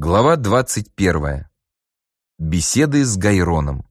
Глава 21. Беседы с Гайроном.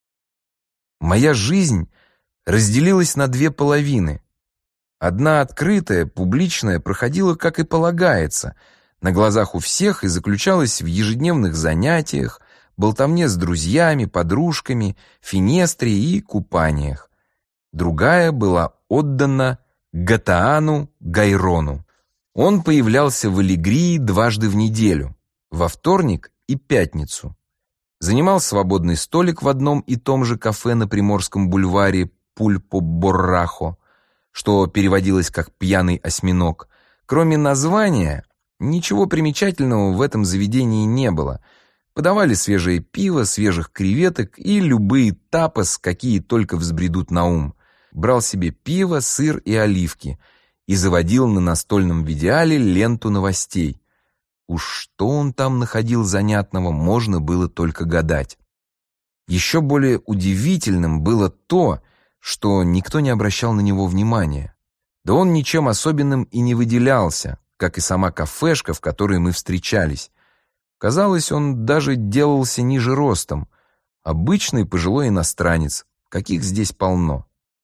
Моя жизнь разделилась на две половины. Одна открытая, публичная, проходила, как и полагается, на глазах у всех и заключалась в ежедневных занятиях, болтовне с друзьями, подружками, финестре и купаниях. Другая была отдана Гатаану Гайрону. Он появлялся в Алегрии дважды в неделю, во вторник и пятницу. Занимал свободный столик в одном и том же кафе на Приморском бульваре Пульпо-Боррахо, что переводилось как «пьяный осьминог». Кроме названия, ничего примечательного в этом заведении не было. Подавали свежее пиво, свежих креветок и любые тапос, какие только взбредут на ум. Брал себе пиво, сыр и оливки и заводил на настольном видеале ленту новостей. Уж что он там находил занятного, можно было только гадать. Еще более удивительным было то, что никто не обращал на него внимания. Да он ничем особенным и не выделялся, как и сама кафешка, в которой мы встречались. Казалось, он даже делался ниже ростом. Обычный пожилой иностранец, каких здесь полно.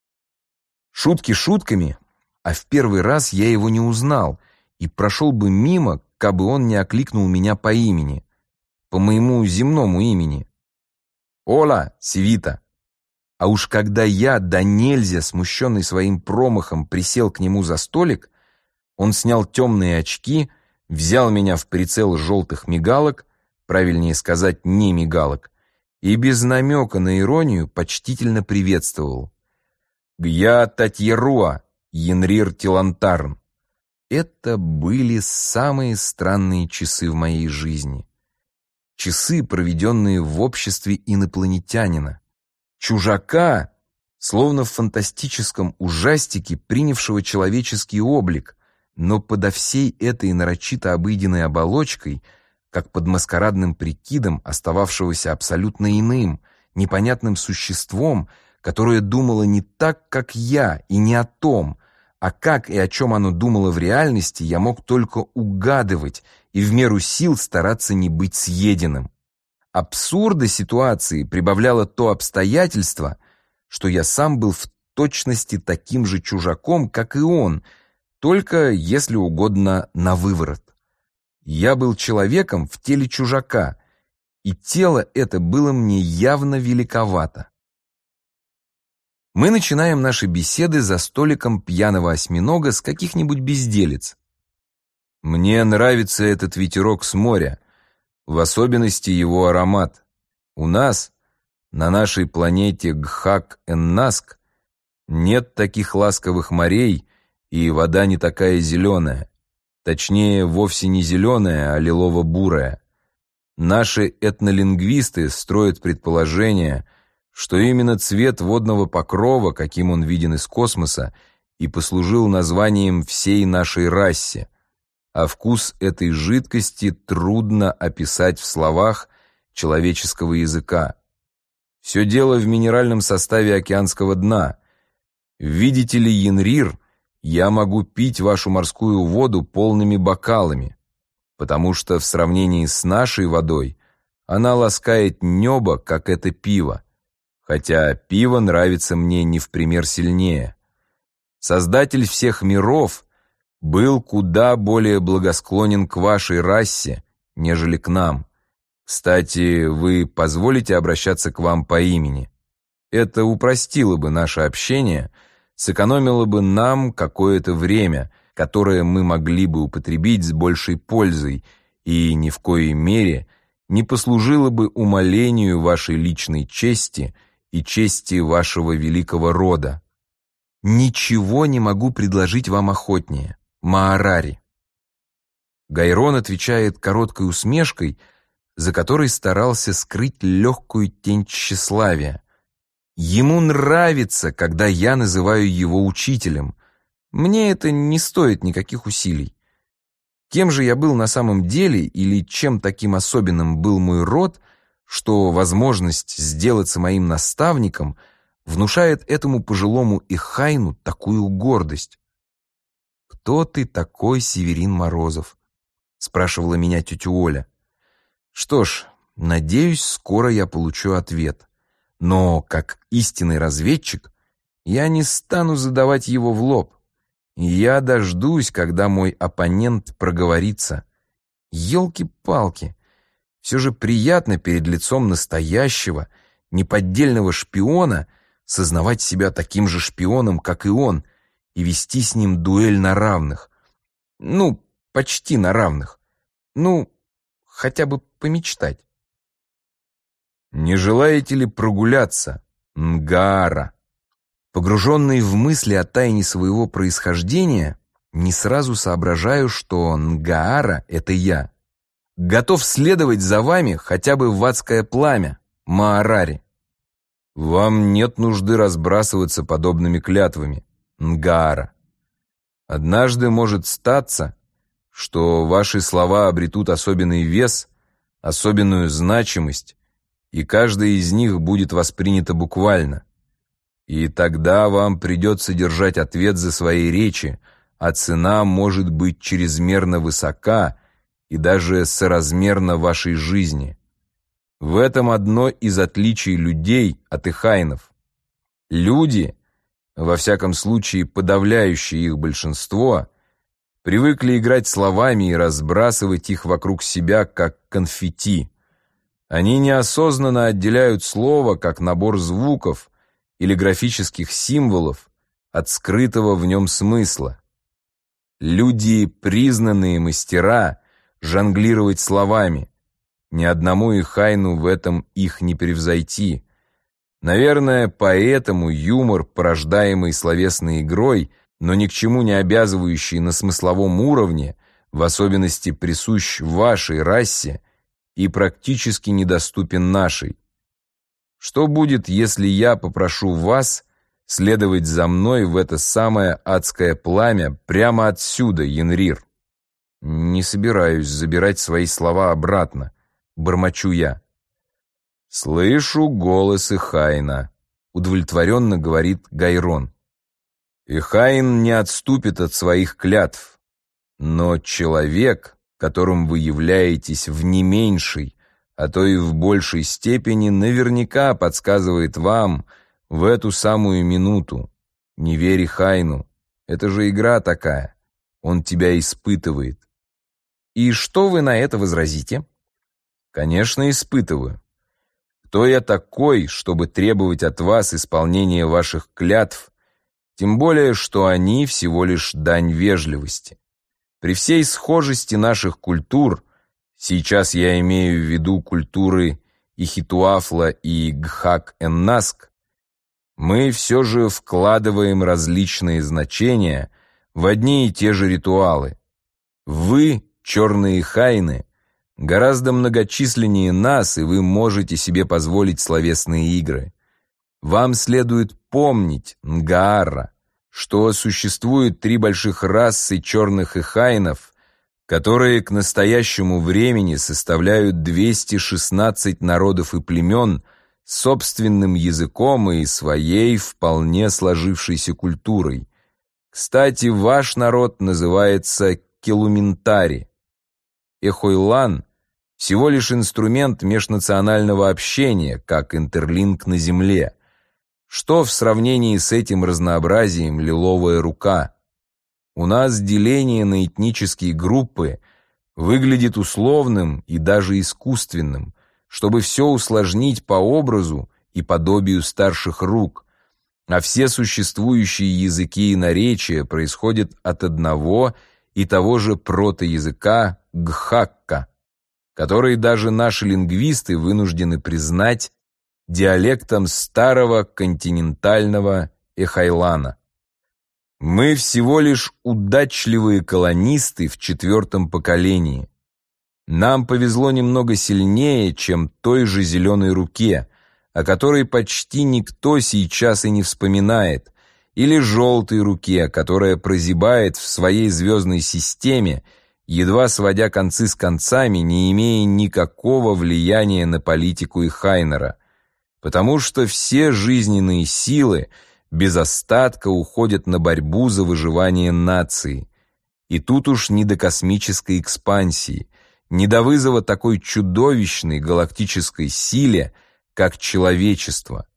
Шутки шутками, а в первый раз я его не узнал и прошел бы мимо, кабы он не окликнул меня по имени, по моему земному имени. «Ола, Севита!» А уж когда я, да нельзя смущенный своим промахом, присел к нему за столик, он снял темные очки, взял меня в прицел желтых мигалок, правильнее сказать, не мигалок, и без намека на иронию почтительно приветствовал. «Гья Татьеруа, Янрир Тилантарн». Это были самые странные часы в моей жизни. Часы, проведенные в обществе инопланетянина. Чужака, словно в фантастическом ужастике, принявшего человеческий облик, но подо всей этой нарочито обыденной оболочкой, как под маскарадным прикидом, остававшегося абсолютно иным, непонятным существом, которое думало не так, как я, и не о том, а как и о чем оно думало в реальности, я мог только угадывать и в меру сил стараться не быть съеденным. Абсурда ситуации прибавляло то обстоятельство, что я сам был в точности таким же чужаком, как и он, только, если угодно, на выворот. Я был человеком в теле чужака, и тело это было мне явно великовато. Мы начинаем наши беседы за столиком пьяного осьминога с каких-нибудь безделиц. Мне нравится этот ветерок с моря, в особенности его аромат. У нас, на нашей планете Гхак-Эннаск, нет таких ласковых морей, и вода не такая зеленая. Точнее, вовсе не зеленая, а лилово-бурая. Наши этнолингвисты строят предположение, что именно цвет водного покрова, каким он виден из космоса, и послужил названием всей нашей расе, а вкус этой жидкости трудно описать в словах человеческого языка. Все дело в минеральном составе океанского дна. Видите ли, Янрир, я могу пить вашу морскую воду полными бокалами, потому что в сравнении с нашей водой она ласкает небо, как это пиво. Хотя пиво нравится мне не в пример сильнее. Создатель всех миров был куда более благосклонен к вашей расе, нежели к нам. Кстати, вы позволите обращаться к вам по имени? Это упростило бы наше общение, сэкономило бы нам какое-то время, которое мы могли бы употребить с большей пользой, и ни в коей мере не послужило бы умалению вашей личной чести и чести вашего великого рода. Ничего не могу предложить вам охотнее, Маарари. Гайрон отвечает короткой усмешкой, за которой старался скрыть легкую тень тщеславия. Ему нравится, когда я называю его учителем. Мне это не стоит никаких усилий. Кем же я был на самом деле, или чем таким особенным был мой род, что возможность сделаться моим наставником внушает этому пожилому ихайну такую гордость? «Кто ты такой, Северин Морозов?» — спрашивала меня тетя Оля. Что ж, надеюсь, скоро я получу ответ. Но, как истинный разведчик, я не стану задавать его в лоб. Я дождусь, когда мой оппонент проговорится. Ёлки-палки, все же приятно перед лицом настоящего, неподдельного шпиона сознавать себя таким же шпионом, как и он, и вести с ним дуэль на равных. Ну, почти на равных. Ну, хотя бы помечтать. «Не желаете ли прогуляться, Нгаара?» Погруженный в мысли о тайне своего происхождения, не сразу соображаю, что Нгаара — это я. Готов следовать за вами хотя бы в адское пламя, Маарари. Вам нет нужды разбрасываться подобными клятвами, Нгаара. Однажды может статься, что ваши слова обретут особенный вес, особенную значимость, и каждая из них будет воспринята буквально. И тогда вам придется держать ответ за свои речи, а цена может быть чрезмерно высока и даже соразмерна вашей жизни. В этом одно из отличий людей от ихайнов. Люди, во всяком случае подавляющее их большинство, привыкли играть словами и разбрасывать их вокруг себя, как конфетти. Они неосознанно отделяют слово, как набор звуков или графических символов, от скрытого в нем смысла. Люди, признанные мастера, жонглировать словами. Ни одному ихайну в этом их не превзойти. Наверное, поэтому юмор, порождаемый словесной игрой, но ни к чему не обязывающий на смысловом уровне, в особенности присущ вашей расе и практически недоступен нашей. Что будет, если я попрошу вас следовать за мной в это самое адское пламя прямо отсюда, Янрир? Не собираюсь забирать свои слова обратно, бормочу я. Слышу голос Ихайна, удовлетворенно говорит Гайрон. Ихайн не отступит от своих клятв, но человек, которым вы являетесь в не меньшей, а то и в большей степени, наверняка подсказывает вам в эту самую минуту: не верь Ихайну, это же игра такая, он тебя испытывает. И что вы на это возразите? Конечно, испытываю. Кто я такой, чтобы требовать от вас исполнения ваших клятв, тем более, что они всего лишь дань вежливости. При всей схожести наших культур, сейчас я имею в виду культуры Ихитуафла и Гхак-Эннаск, мы все же вкладываем различные значения в одни и те же ритуалы. Вы, черные хайны, гораздо многочисленнее нас, и вы можете себе позволить словесные игры. Вам следует помнить, Нгаара, что существует 3 больших расы черных ихайнов, которые к настоящему времени составляют 216 народов и племен с собственным языком и своей вполне сложившейся культурой. Кстати, ваш народ называется Келументари. Эхойлан – всего лишь инструмент межнационального общения, как интерлинк на земле. Что в сравнении с этим разнообразием лиловая рука? У нас деление на этнические группы выглядит условным и даже искусственным, чтобы все усложнить по образу и подобию старших рук, а все существующие языки и наречия происходят от одного и того же протоязыка гхакка, который даже наши лингвисты вынуждены признать диалектом старого континентального эхайлана. Мы всего лишь удачливые колонисты в 4-м поколении. Нам повезло немного сильнее, чем той же зеленой руке, о которой почти никто сейчас и не вспоминает, или желтой руке, которая прозябает в своей звездной системе, едва сводя концы с концами, не имея никакого влияния на политику Ихайнера, потому что все жизненные силы без остатка уходят на борьбу за выживание нации. И тут уж не до космической экспансии, не до вызова такой чудовищной галактической силе, как человечество.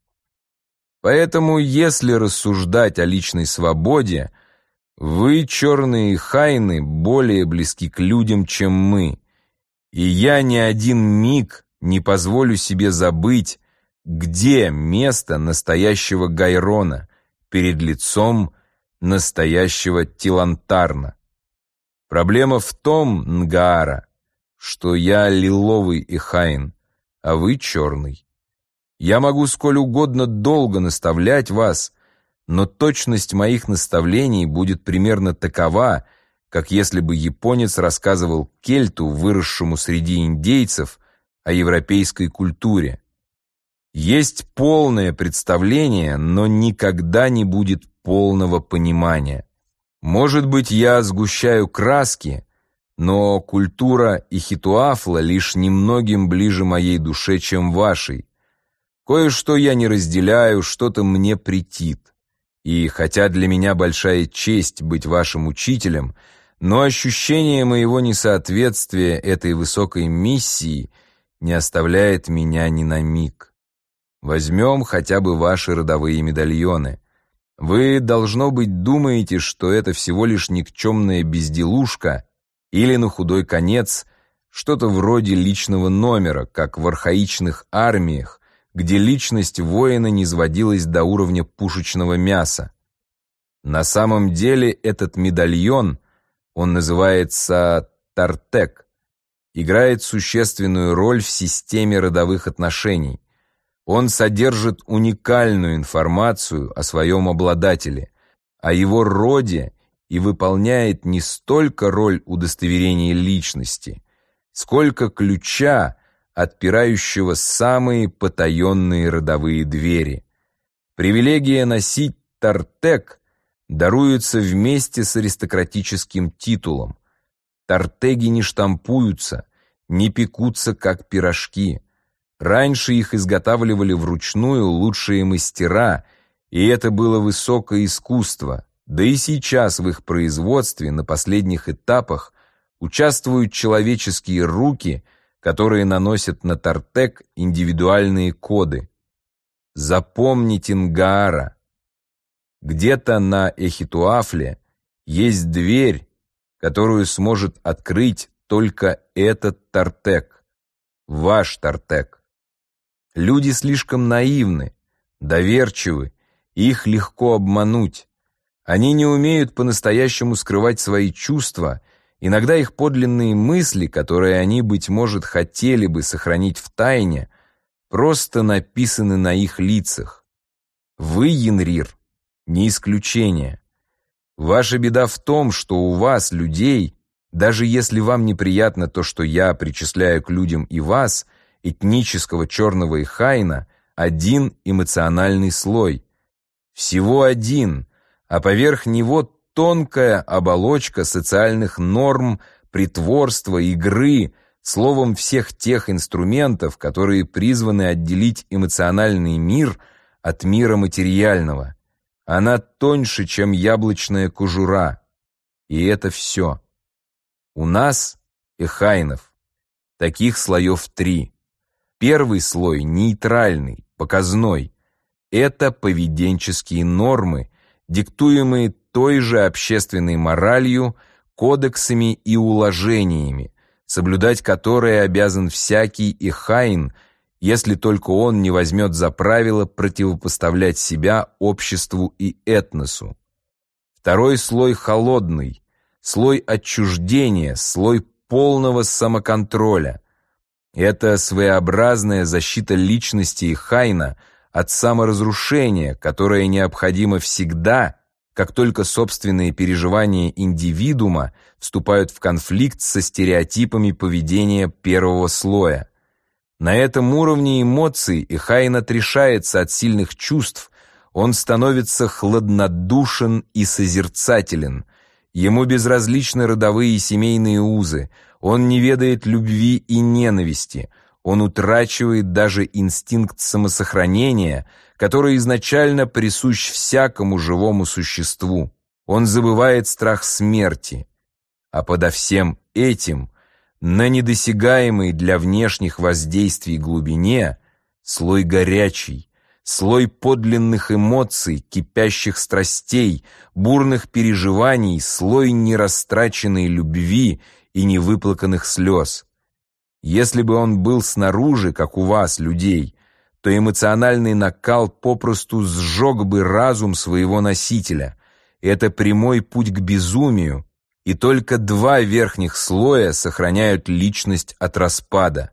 Поэтому, если рассуждать о личной свободе, вы, черные хайны, более близки к людям, чем мы, и я ни один миг не позволю себе забыть, где место настоящего Гайрона перед лицом настоящего Тилантарна. Проблема в том, Нгаара, что я лиловый Эхайн, а вы черный. Я могу сколь угодно долго наставлять вас, но точность моих наставлений будет примерно такова, как если бы японец рассказывал кельту, выросшему среди индейцев, о европейской культуре. Есть полное представление, но никогда не будет полного понимания. Может быть, я сгущаю краски, но культура Ихитуафла лишь немногим ближе моей душе, чем вашей. Кое-что я не разделяю, что-то мне претит. И хотя для меня большая честь быть вашим учителем, но ощущение моего несоответствия этой высокой миссии не оставляет меня ни на миг. Возьмем хотя бы ваши родовые медальоны. Вы, должно быть, думаете, что это всего лишь никчемная безделушка или, на худой конец, что-то вроде личного номера, как в архаичных армиях, где личность воина низводилась до уровня пушечного мяса. На самом деле этот медальон, он называется Тартек, играет существенную роль в системе родовых отношений. Он содержит уникальную информацию о своем обладателе, о его роде и выполняет не столько роль удостоверения личности, сколько ключа, отпирающего самые потаенные родовые двери. Привилегия носить Тартек даруется вместе с аристократическим титулом. Тартеги не штампуются, не пекутся, как пирожки. Раньше их изготавливали вручную лучшие мастера, и это было высокое искусство. Да и сейчас в их производстве на последних этапах участвуют человеческие руки, которые наносят на Тартек индивидуальные коды. Запомните Нгаара. Где-то на Эхитуафле есть дверь, которую сможет открыть только этот Тартек, ваш Тартек. Люди слишком наивны, доверчивы, их легко обмануть. Они не умеют по-настоящему скрывать свои чувства. Иногда их подлинные мысли, которые они, быть может, хотели бы сохранить в тайне, просто написаны на их лицах. Вы, Янрир, не исключение. Ваша беда в том, что у вас, людей, даже если вам неприятно то, что я причисляю к людям и вас, этнического черного Эхайна, один эмоциональный слой. Всего один, а поверх него тонкая оболочка социальных норм, притворства, игры, словом, всех тех инструментов, которые призваны отделить эмоциональный мир от мира материального. Она тоньше, чем яблочная кожура. И это все. У нас, эхайнов, таких слоев 3. Первый слой нейтральный, показной. Это поведенческие нормы, диктуемые той же общественной моралью, кодексами и уложениями, соблюдать которые обязан всякий эхайн, если только он не возьмет за правило противопоставлять себя обществу и этносу. Второй слой холодный, слой отчуждения, слой полного самоконтроля. Это своеобразная защита личности эхайна от саморазрушения, которое необходимо всегда, как только собственные переживания индивидуума вступают в конфликт со стереотипами поведения первого слоя. На этом уровне эмоций эхайн отрешается от сильных чувств, он становится хладнодушен и созерцателен. Ему безразличны родовые и семейные узы, он не ведает любви и ненависти, он утрачивает даже инстинкт самосохранения, который изначально присущ всякому живому существу. Он забывает страх смерти. А подо всем этим На недосягаемой для внешних воздействий глубине слой горячий, слой подлинных эмоций, кипящих страстей, бурных переживаний, слой нерастраченной любви и невыплаканных слез. Если бы он был снаружи, как у вас, людей, то эмоциональный накал попросту сжег бы разум своего носителя. Это прямой путь к безумию, и только два верхних слоя сохраняют личность от распада.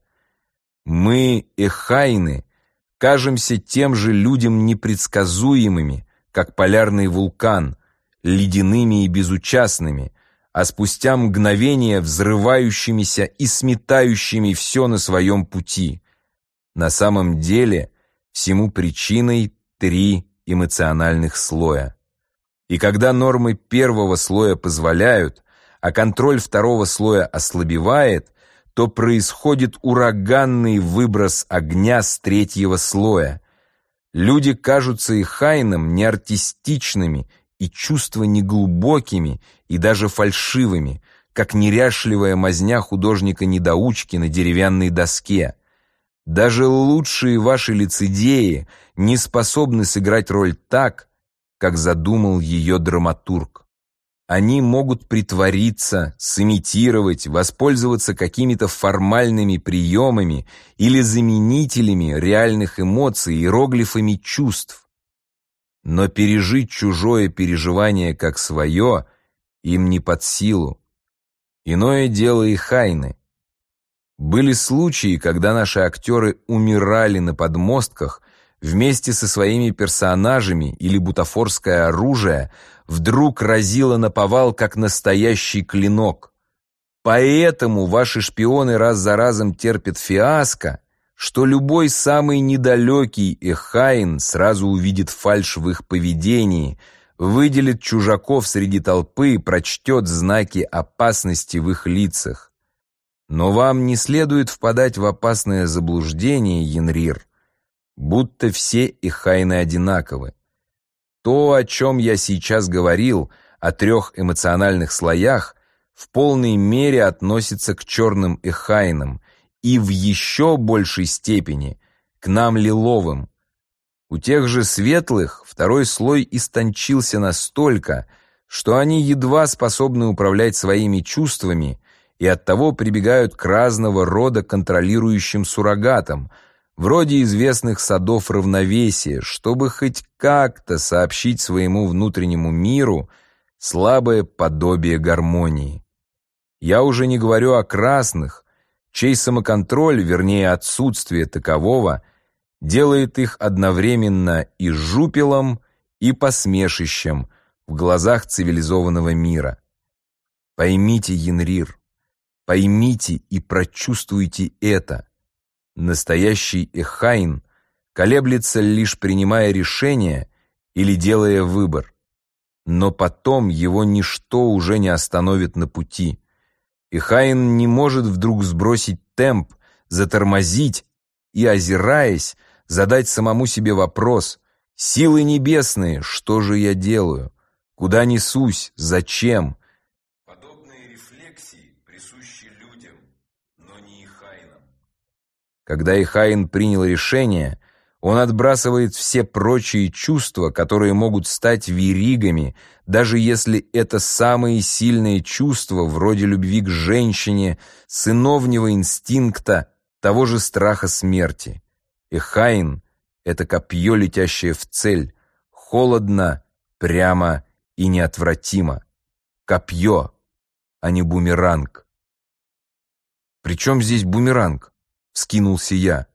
Мы, эхайны, кажемся тем же людям непредсказуемыми, как полярный вулкан, ледяными и безучастными, а спустя мгновение взрывающимися и сметающими все на своем пути. На самом деле всему причиной 3 эмоциональных слоя. И когда нормы первого слоя позволяют, а контроль второго слоя ослабевает, то происходит ураганный выброс огня с третьего слоя. Люди кажутся эхайнам неартистичными и чувства неглубокими и даже фальшивыми, как неряшливая мазня художника-недоучки на деревянной доске. Даже лучшие ваши лицедеи не способны сыграть роль так, как задумал ее драматург. Они могут притвориться, сымитировать, воспользоваться какими-то формальными приемами или заменителями реальных эмоций, иероглифами чувств. Но пережить чужое переживание как свое им не под силу. Иное дело эхайны. Были случаи, когда наши актеры умирали на подмостках вместе со своими персонажами, или бутафорское оружие вдруг разило наповал, как настоящий клинок. Поэтому ваши шпионы раз за разом терпят фиаско, что любой самый недалекий эхайн сразу увидит фальшь в их поведении, выделит чужаков среди толпы и прочтет знаки опасности в их лицах. Но вам не следует впадать в опасное заблуждение, Янрир, будто все эхайны одинаковы. То, о чем я сейчас говорил, о 3 эмоциональных слоях, в полной мере относится к черным эхайнам и в еще большей степени к нам лиловым. У тех же светлых второй слой истончился настолько, что они едва способны управлять своими чувствами и оттого прибегают к разного рода контролирующим суррогатам, вроде известных садов равновесия, чтобы хоть как-то сообщить своему внутреннему миру слабое подобие гармонии. Я уже не говорю о красных, чей самоконтроль, вернее отсутствие такового, делает их одновременно и жупелом, и посмешищем в глазах цивилизованного мира. Поймите, Янрир, поймите и прочувствуйте это. Настоящий эхайн колеблется, лишь принимая решение или делая выбор. Но потом его ничто уже не остановит на пути. Эхайн не может вдруг сбросить темп, затормозить и, озираясь, задать самому себе вопрос: «Силы небесные, что же я делаю? Куда несусь? Зачем?» Подобные рефлексии присущи людям, но не эхайнам. Когда эхайн принял решение, он отбрасывает все прочие чувства, которые могут стать веригами, даже если это самые сильные чувства, вроде любви к женщине, сыновнего инстинкта, того же страха смерти. Эхайн — это копье, летящее в цель, холодно, прямо и неотвратимо. Копье, а не бумеранг. «При чем здесь бумеранг?» — вскинулся я.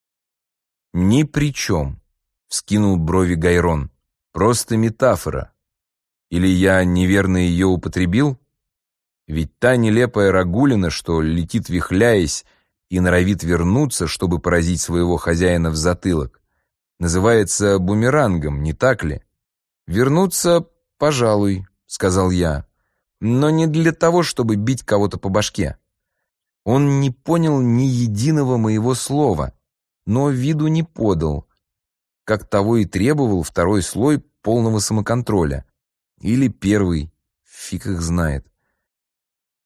«Ни при чем», — вскинул брови Гайрон. «Просто метафора. Или я неверно ее употребил? Ведь та нелепая рагулина, что летит вихляясь и норовит вернуться, чтобы поразить своего хозяина в затылок, называется бумерангом, не так ли?» «Вернуться, пожалуй», — сказал я, «но не для того, чтобы бить кого-то по башке». Он не понял ни единого моего слова, но виду не подал, как того и требовал второй слой полного самоконтроля. Или первый, фиг их знает.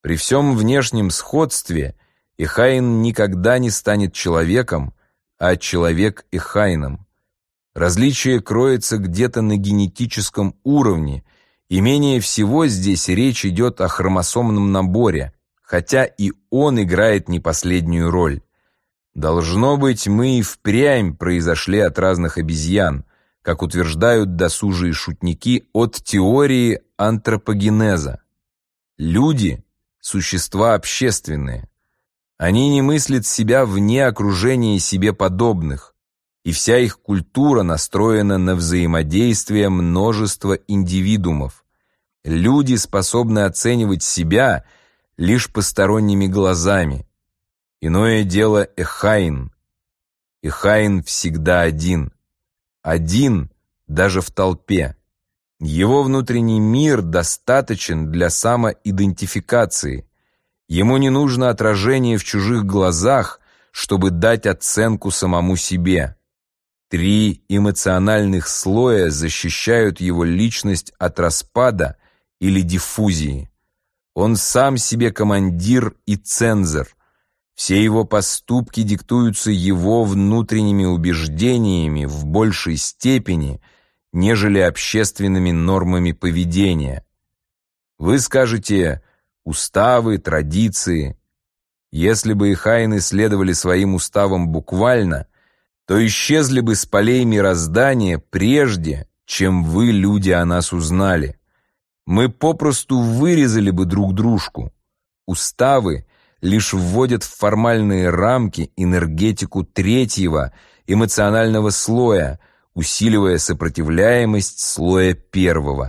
При всем внешнем сходстве Эхайн никогда не станет человеком, а человек Эхайном. Различие кроется где-то на генетическом уровне, и менее всего здесь речь идет о хромосомном наборе, хотя и он играет не последнюю роль. Должно быть, мы и впрямь произошли от разных обезьян, как утверждают досужие шутники от теории антропогенеза. Люди – существа общественные. Они не мыслят себя вне окружения себе подобных, и вся их культура настроена на взаимодействие множества индивидуумов. Люди способны оценивать себя лишь посторонними глазами. Иное дело Эхайн. Эхайн всегда один. Один даже в толпе. Его внутренний мир достаточен для самоидентификации. Ему не нужно отражение в чужих глазах, чтобы дать оценку самому себе. 3 эмоциональных слоя защищают его личность от распада или диффузии. Он сам себе командир и цензор. Все его поступки диктуются его внутренними убеждениями в большей степени, нежели общественными нормами поведения. Вы скажете «уставы, традиции». Если бы эхайны следовали своим уставам буквально, то исчезли бы с полей мироздания прежде, чем вы, люди, о нас узнали. Мы попросту вырезали бы друг дружку. Уставы лишь вводят в формальные рамки энергетику 3-го эмоционального слоя, усиливая сопротивляемость слоя 1-го.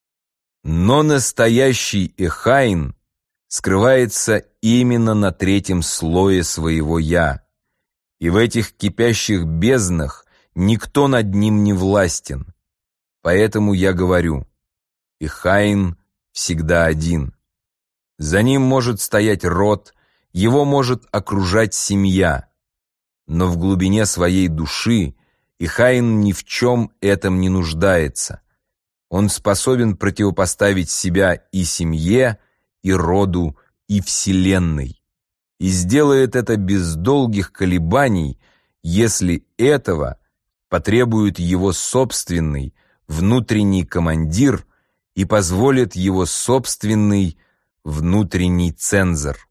Но настоящий эхайн скрывается именно на 3-м слое своего «я». И в этих кипящих безднах никто над ним не властен. Поэтому я говорю, Эхайн всегда один. За ним может стоять род, его может окружать семья. Но в глубине своей души Эхайн ни в чем этом не нуждается. Он способен противопоставить себя и семье, и роду, и вселенной. И сделает это без долгих колебаний, если этого потребует его собственный внутренний командир и позволит его собственный внутренний цензор.